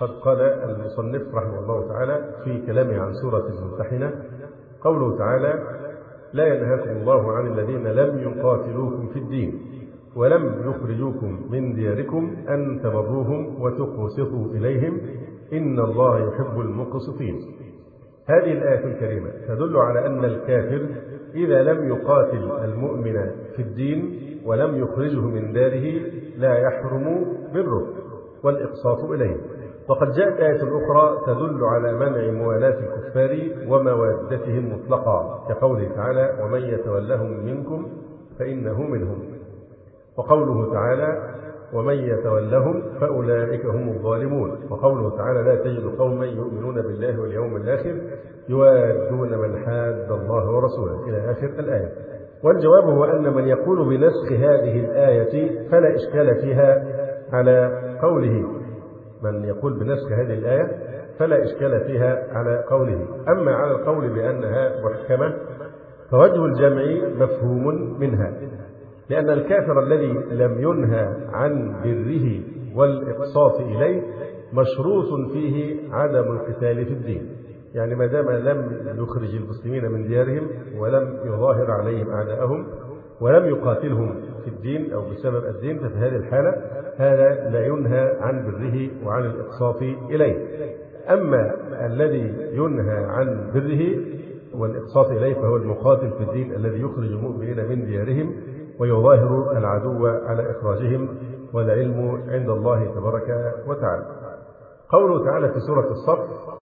قد قال المصنف رحمه الله تعالى في كلامه عن سورة الممتحنة قوله تعالى: لا ينهاكم الله عن الذين لم يقاتلوكم في الدين ولم يخرجوكم من دياركم أن تبروهم وتقسطوا إليهم إن الله يحب المقسطين. هذه الآية الكريمة تدل على أن الكافر إذا لم يقاتل المؤمن في الدين ولم يخرجه من داره لا يحرم بره والإقساط إليه. وقد جاءت آية أخرى تدل على منع موالاة الكفار وموادتهم مطلقا كقوله تعالى: ومن يتولهم منكم فإنه منهم. وقوله تعالى: ومن يتولهم فأولئك هم الظالمون. وقوله تعالى: لا تجد قوما يؤمنون بالله واليوم الآخر يوادون من حاد الله ورسوله إلى آخر الآية. والجواب هو أن من يقول بنسخ هذه الآية فلا إشكال فيها على قوله، من يقول بنسخ هذه الآية فلا إشكال فيها على قوله. أما على القول بأنها محكمة فوجه الجمع مفهوم منها، لأن الكافر الذي لم ينهى عن بره والإقساط إليه مشروط فيه عدم القتال في الدين. يعني ما دام لم يخرج المسلمين من ديارهم ولم يظاهر عليهم أعداءهم ولم يقاتلهم في الدين أو بسبب الدين، ففي هذه الحالة هذا لا ينهى عن بره وعن الإقساط إليه. أما الذي ينهى عن بره والإقساط إليه فهو المقاتل في الدين الذي يخرج المؤمنين من ديارهم ويظاهر العدو على إخراجهم، والعلم عند الله تبارك وتعالى. قوله تعالى في سورة الصف: